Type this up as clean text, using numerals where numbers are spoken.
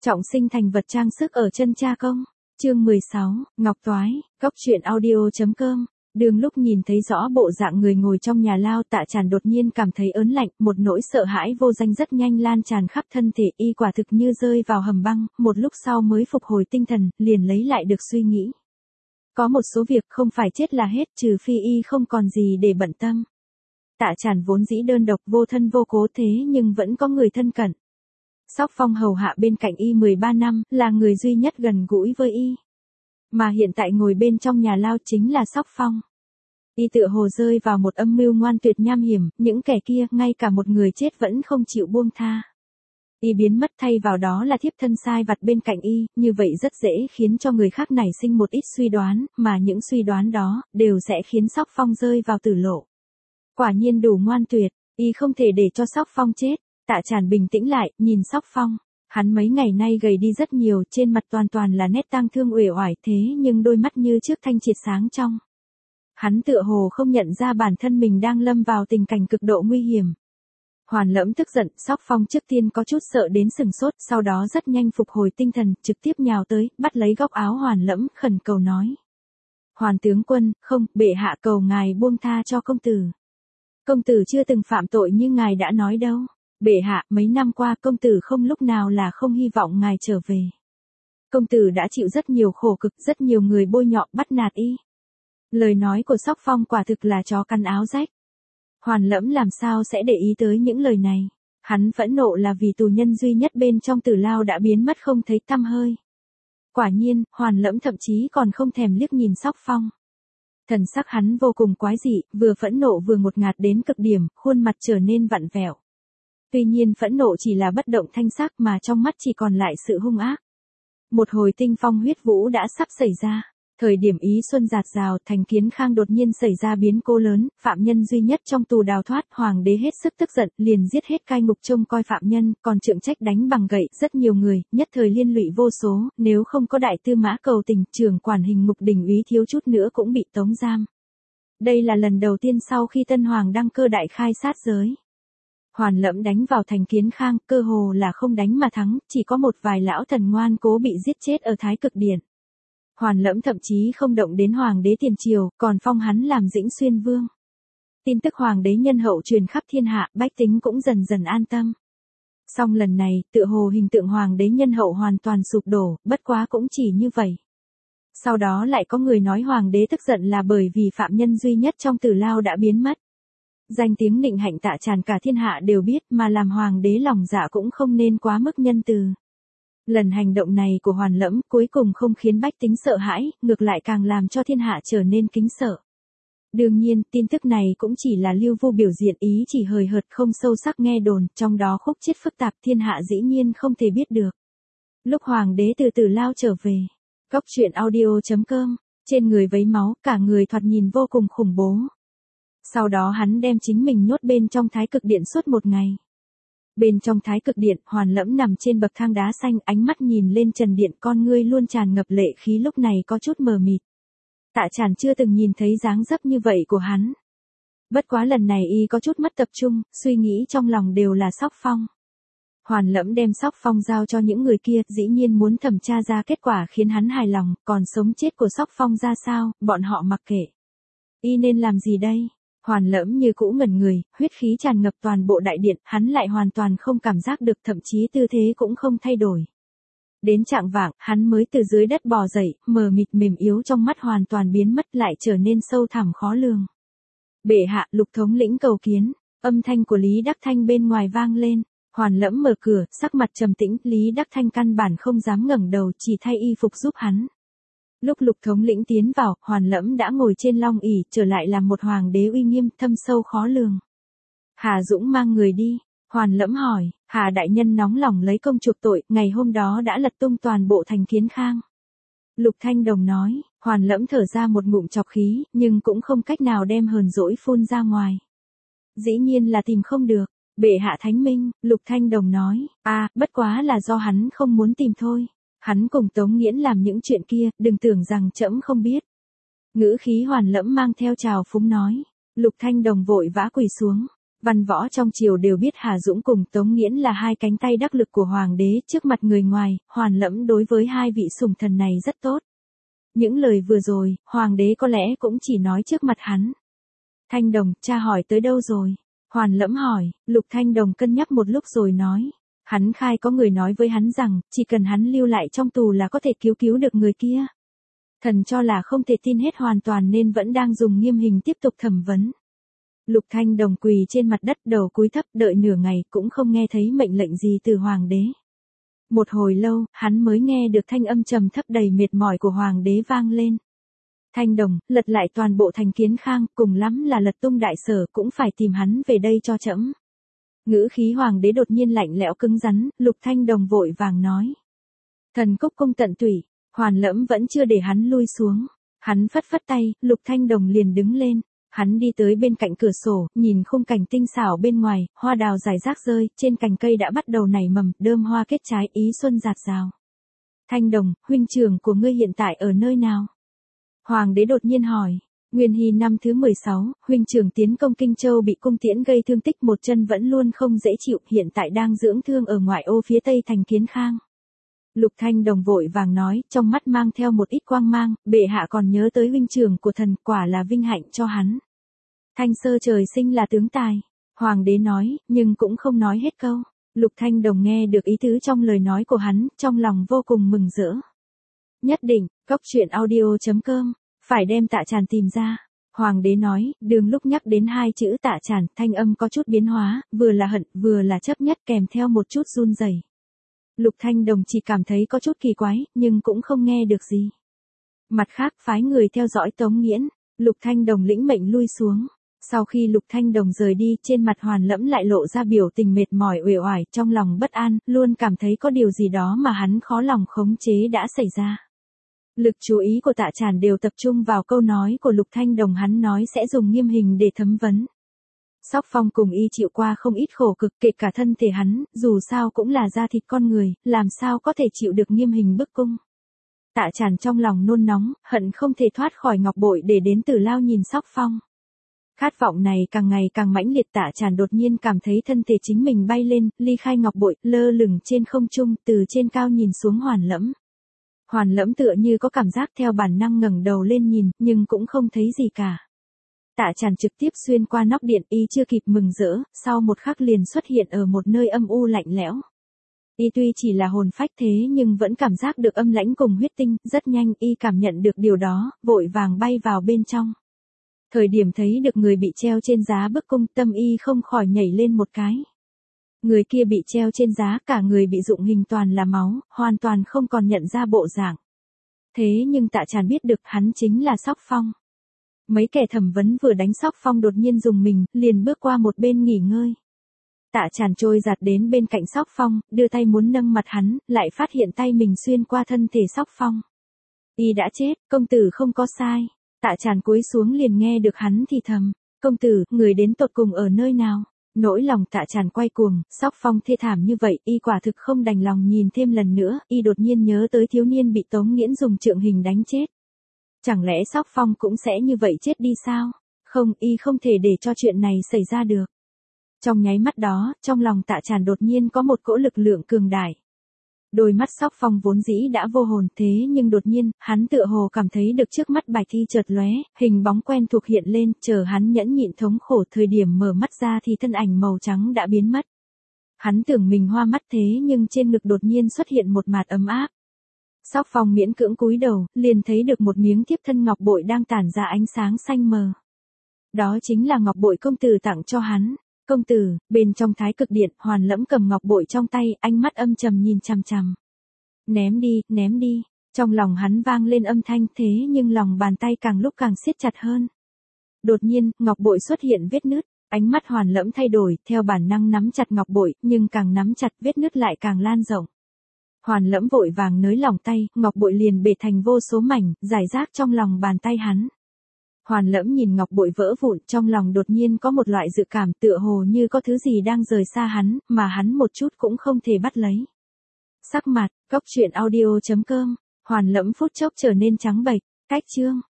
Trọng sinh thành vật trang sức ở chân cha công. Chương 16, Ngọc Toái, Cóc truyện audio.com. Đường lúc nhìn thấy rõ bộ dạng người ngồi trong nhà lao, Tạ Tràn đột nhiên cảm thấy ớn lạnh, một nỗi sợ hãi vô danh rất nhanh lan tràn khắp thân thể, y quả thực như rơi vào hầm băng, một lúc sau mới phục hồi tinh thần, liền lấy lại được suy nghĩ. Có một số việc không phải chết là hết, trừ phi y không còn gì để bận tâm. Tạ Tràn vốn dĩ đơn độc vô thân vô cố, thế nhưng vẫn có người thân cận. Sóc Phong hầu hạ bên cạnh y 13 năm, là người duy nhất gần gũi với y. Mà hiện tại ngồi bên trong nhà lao chính là Sóc Phong. Y tựa hồ rơi vào một âm mưu ngoan tuyệt nham hiểm, những kẻ kia ngay cả một người chết vẫn không chịu buông tha. Y biến mất, thay vào đó là thiếp thân sai vặt bên cạnh y, như vậy rất dễ khiến cho người khác nảy sinh một ít suy đoán, mà những suy đoán đó đều sẽ khiến Sóc Phong rơi vào tử lộ. Quả nhiên đủ ngoan tuyệt, y không thể để cho Sóc Phong chết. Tạ Tràn bình tĩnh lại, nhìn Sóc Phong. Hắn mấy ngày nay gầy đi rất nhiều, trên mặt toàn là nét tang thương uể oải, thế nhưng đôi mắt như trước thanh triệt sáng trong. Hắn tựa hồ không nhận ra bản thân mình đang lâm vào tình cảnh cực độ nguy hiểm. Hoàn Lẫm tức giận, Sóc Phong trước tiên có chút sợ đến sừng sốt, sau đó rất nhanh phục hồi tinh thần, trực tiếp nhào tới, bắt lấy góc áo Hoàn Lẫm, khẩn cầu nói: "Hoàn tướng quân, không, bệ hạ cầu ngài buông tha cho công tử. Công tử chưa từng phạm tội như ngài đã nói đâu. Bệ hạ, mấy năm qua công tử không lúc nào là không hy vọng ngài trở về. Công tử đã chịu rất nhiều khổ cực, rất nhiều người bôi nhọ bắt nạt y." Lời nói của Sóc Phong quả thực là chó cắn áo rách. Hoàn Lẫm làm sao sẽ để ý tới những lời này. Hắn phẫn nộ là vì tù nhân duy nhất bên trong tử lao đã biến mất không thấy tăm hơi. Quả nhiên, Hoàn Lẫm thậm chí còn không thèm liếc nhìn Sóc Phong. Thần sắc hắn vô cùng quái dị, vừa phẫn nộ vừa ngột ngạt đến cực điểm, khuôn mặt trở nên vặn vẹo. Tuy nhiên phẫn nộ chỉ là bất động thanh sắc, mà trong mắt chỉ còn lại sự hung ác. Một hồi tinh phong huyết vũ đã sắp xảy ra. Thời điểm ý xuân rạt rào, thành Kiến Khang đột nhiên xảy ra biến cố lớn, phạm nhân duy nhất trong tù đào thoát, hoàng đế hết sức tức giận, liền giết hết cai ngục trông coi phạm nhân, còn trượng trách đánh bằng gậy, rất nhiều người, nhất thời liên lụy vô số, nếu không có đại tư mã cầu tình, trưởng quản hình ngục đình úy thiếu chút nữa cũng bị tống giam. Đây là lần đầu tiên sau khi tân hoàng đăng cơ đại khai sát giới. Hoàn Lẫm đánh vào thành Kiến Khang, cơ hồ là không đánh mà thắng, chỉ có một vài lão thần ngoan cố bị giết chết ở Thái Cực Điện. Hoàn Lẫm thậm chí không động đến hoàng đế tiền triều, còn phong hắn làm Dĩnh Xuyên Vương. Tin tức hoàng đế nhân hậu truyền khắp thiên hạ, bách tính cũng dần dần an tâm. Song lần này, tựa hồ hình tượng hoàng đế nhân hậu hoàn toàn sụp đổ, bất quá cũng chỉ như vậy. Sau đó lại có người nói hoàng đế tức giận là bởi vì phạm nhân duy nhất trong tử lao đã biến mất. Danh tiếng nịnh hạnh Tạ Tràn cả thiên hạ đều biết, mà làm hoàng đế lòng dạ cũng không nên quá mức nhân từ. Lần hành động này của Hoàn Lẫm cuối cùng không khiến bách tính sợ hãi, ngược lại càng làm cho thiên hạ trở nên kính sợ. Đương nhiên, tin tức này cũng chỉ là lưu vu biểu diện, ý chỉ hời hợt không sâu sắc nghe đồn, trong đó khúc chiết phức tạp, thiên hạ dĩ nhiên không thể biết được. Lúc hoàng đế từ tử lao trở về, Cóc truyện audio.com, trên người vấy máu, cả người thoạt nhìn vô cùng khủng bố. Sau đó hắn đem chính mình nhốt bên trong Thái Cực Điện suốt một ngày. Bên trong Thái Cực Điện, Hoàn Lẫm nằm trên bậc thang đá xanh, ánh mắt nhìn lên trần điện, con ngươi luôn tràn ngập lệ khí, lúc này có chút mờ mịt. Tạ Tràn chưa từng nhìn thấy dáng dấp như vậy của hắn. Bất quá lần này y có chút mất tập trung, suy nghĩ trong lòng đều là Sóc Phong. Hoàn Lẫm đem Sóc Phong giao cho những người kia, dĩ nhiên muốn thẩm tra ra kết quả khiến hắn hài lòng, còn sống chết của Sóc Phong ra sao, bọn họ mặc kệ. Y nên làm gì đây? Hoàn Lẫm như cũ ngẩn người, huyết khí tràn ngập toàn bộ đại điện, hắn lại hoàn toàn không cảm giác được, thậm chí tư thế cũng không thay đổi. Đến chạng vạng, hắn mới từ dưới đất bò dậy, mờ mịt mềm yếu trong mắt hoàn toàn biến mất, lại trở nên sâu thẳm khó lường. "Bệ hạ, Lục thống lĩnh cầu kiến." Âm thanh của Lý Đắc Thanh bên ngoài vang lên. Hoàn Lẫm mở cửa, sắc mặt trầm tĩnh, Lý Đắc Thanh căn bản không dám ngẩng đầu, chỉ thay y phục giúp hắn. Lúc Lục thống lĩnh tiến vào, Hoàn Lẫm đã ngồi trên long ỷ, trở lại làm một hoàng đế uy nghiêm, thâm sâu khó lường. "Hà Dũng mang người đi." Hoàn Lẫm hỏi. "Hà đại nhân nóng lòng lấy công chuộc tội, ngày hôm đó đã lật tung toàn bộ thành Kiến Khang." Lục Thanh Đồng nói. Hoàn Lẫm thở ra một ngụm trọc khí, nhưng cũng không cách nào đem hờn dỗi phun ra ngoài. "Dĩ nhiên là tìm không được. Bệ hạ thánh minh." Lục Thanh Đồng nói. Bất quá là do hắn không muốn tìm thôi. Hắn cùng Tống Nghiễn làm những chuyện kia, đừng tưởng rằng trẫm không biết. Ngữ khí Hoàn Lẫm mang theo trào phúng nói. Lục Thanh Đồng vội vã quỳ xuống. Văn võ trong triều đều biết Hà Dũng cùng Tống Nghiễn là hai cánh tay đắc lực của hoàng đế, trước mặt người ngoài, Hoàn Lẫm đối với hai vị sủng thần này rất tốt. Những lời vừa rồi, hoàng đế có lẽ cũng chỉ nói trước mặt hắn. Thanh Đồng, cha hỏi tới đâu rồi? Hoàn Lẫm hỏi. Lục Thanh Đồng cân nhắc một lúc rồi nói. Hắn khai có người nói với hắn rằng, chỉ cần hắn lưu lại trong tù là có thể cứu được người kia. Thần cho là không thể tin hết hoàn toàn nên vẫn đang dùng nghiêm hình tiếp tục thẩm vấn. Lục Thanh Đồng quỳ trên mặt đất, đầu cúi thấp, đợi nửa ngày cũng không nghe thấy mệnh lệnh gì từ hoàng đế. Một hồi lâu, hắn mới nghe được thanh âm trầm thấp đầy mệt mỏi của hoàng đế vang lên. Thanh Đồng, lật lại toàn bộ thành Kiến Khang, cùng lắm là lật tung đại sở, cũng phải tìm hắn về đây cho trẫm. Ngữ khí hoàng đế đột nhiên lạnh lẽo cứng rắn, Lục Thanh Đồng vội vàng nói. Thần cúc cung tận tủy. Hoàn Lẫm vẫn chưa để hắn lui xuống. Hắn phất phất tay, Lục Thanh Đồng liền đứng lên. Hắn đi tới bên cạnh cửa sổ, nhìn khung cảnh tinh xảo bên ngoài, hoa đào rải rác rơi, trên cành cây đã bắt đầu nảy mầm, đơm hoa kết trái, ý xuân rạt rào. Thanh Đồng, huynh trưởng của ngươi hiện tại ở nơi nào? Hoàng đế đột nhiên hỏi. Nguyên Hy năm thứ 16, huynh trưởng tiến công Kinh Châu bị cung tiễn gây thương tích, một chân vẫn luôn không dễ chịu, hiện tại đang dưỡng thương ở ngoại ô phía tây thành Kiến Khang. Lục Thanh Đồng vội vàng nói, trong mắt mang theo một ít quang mang, bệ hạ còn nhớ tới huynh trưởng của thần, quả là vinh hạnh cho hắn. Thanh sơ trời sinh là tướng tài. Hoàng đế nói, nhưng cũng không nói hết câu. Lục Thanh Đồng nghe được ý tứ trong lời nói của hắn, trong lòng vô cùng mừng rỡ. Nhất định, coctruyện.audio.com, phải đem Tạ Tràn tìm ra. Hoàng đế nói, đường lúc nhắc đến hai chữ Tạ Tràn, thanh âm có chút biến hóa, vừa là hận, vừa là chấp nhất, kèm theo một chút run rẩy. Lục Thanh Đồng chỉ cảm thấy có chút kỳ quái, nhưng cũng không nghe được gì. Mặt khác, phái người theo dõi Tống Nghiễn. Lục Thanh Đồng lĩnh mệnh lui xuống. Sau khi Lục Thanh Đồng rời đi, trên mặt Hoàn Lẫm lại lộ ra biểu tình mệt mỏi uể oải, trong lòng bất an, luôn cảm thấy có điều gì đó mà hắn khó lòng khống chế đã xảy ra. Lực chú ý của Tạ Tràn đều tập trung vào câu nói của Lục Thanh Đồng, hắn nói sẽ dùng nghiêm hình để thẩm vấn. Sóc Phong cùng y chịu qua không ít khổ cực, kể cả thân thể hắn, dù sao cũng là da thịt con người, làm sao có thể chịu được nghiêm hình bức cung. Tạ Tràn trong lòng nôn nóng, hận không thể thoát khỏi ngọc bội để đến Tử Lao nhìn Sóc Phong. Khát vọng này càng ngày càng mãnh liệt, Tạ Tràn đột nhiên cảm thấy thân thể chính mình bay lên, ly khai ngọc bội, lơ lửng trên không trung, từ trên cao nhìn xuống Hoàn Lẫm. Hoàn Lẫm tựa như có cảm giác theo bản năng ngẩng đầu lên nhìn, nhưng cũng không thấy gì cả. Tạ Tràn trực tiếp xuyên qua nóc điện, y chưa kịp mừng rỡ, sau một khắc liền xuất hiện ở một nơi âm u lạnh lẽo. Y tuy chỉ là hồn phách thế nhưng vẫn cảm giác được âm lãnh cùng huyết tinh, rất nhanh y cảm nhận được điều đó, vội vàng bay vào bên trong. Thời điểm thấy được người bị treo trên giá bức cung, tâm y không khỏi nhảy lên một cái. Người kia bị treo trên giá, cả người bị dụng hình toàn là máu, hoàn toàn không còn nhận ra bộ dạng. Thế nhưng Tạ Tràn biết được hắn chính là Sóc Phong. Mấy kẻ thẩm vấn vừa đánh Sóc Phong đột nhiên dùng mình, liền bước qua một bên nghỉ ngơi. Tạ Tràn trôi giạt đến bên cạnh Sóc Phong, đưa tay muốn nâng mặt hắn, lại phát hiện tay mình xuyên qua thân thể Sóc Phong. Y đã chết, công tử không có sai. Tạ Tràn cúi xuống liền nghe được hắn thì thầm. Công tử, người đến tột cùng ở nơi nào? Nỗi lòng Tạ Tràn quay cuồng, Sóc Phong thê thảm như vậy, y quả thực không đành lòng nhìn thêm lần nữa, y đột nhiên nhớ tới thiếu niên bị Tống Nghiễn dùng trượng hình đánh chết. Chẳng lẽ Sóc Phong cũng sẽ như vậy chết đi sao? Không, y không thể để cho chuyện này xảy ra được. Trong nháy mắt đó, trong lòng Tạ Tràn đột nhiên có một cỗ lực lượng cường đại. Đôi mắt Sóc Phong vốn dĩ đã vô hồn, thế nhưng đột nhiên, hắn tựa hồ cảm thấy được trước mắt bài thi chợt lóe, hình bóng quen thuộc hiện lên, chờ hắn nhẫn nhịn thống khổ, thời điểm mở mắt ra thì thân ảnh màu trắng đã biến mất. Hắn tưởng mình hoa mắt thế nhưng trên ngực đột nhiên xuất hiện một mạt ấm áp. Sóc Phong miễn cưỡng cúi đầu, liền thấy được một miếng thiếp thân ngọc bội đang tản ra ánh sáng xanh mờ. Đó chính là ngọc bội công tử tặng cho hắn. Công tử, bên trong Thái Cực Điện, Hoàn Lẫm cầm ngọc bội trong tay, ánh mắt âm trầm nhìn chằm chằm. Ném đi, ném đi. Trong lòng hắn vang lên âm thanh, thế nhưng lòng bàn tay càng lúc càng siết chặt hơn. Đột nhiên, ngọc bội xuất hiện vết nứt, ánh mắt Hoàn Lẫm thay đổi, theo bản năng nắm chặt ngọc bội, nhưng càng nắm chặt vết nứt lại càng lan rộng. Hoàn Lẫm vội vàng nới lỏng tay, ngọc bội liền bể thành vô số mảnh, rải rác trong lòng bàn tay hắn. Hoàn Lẫm nhìn ngọc bội vỡ vụn, trong lòng đột nhiên có một loại dự cảm tựa hồ như có thứ gì đang rời xa hắn, mà hắn một chút cũng không thể bắt lấy. Sắc mặt, coctruyện.audio.com, Hoàn Lẫm phút chốc trở nên trắng bệch, cách chương.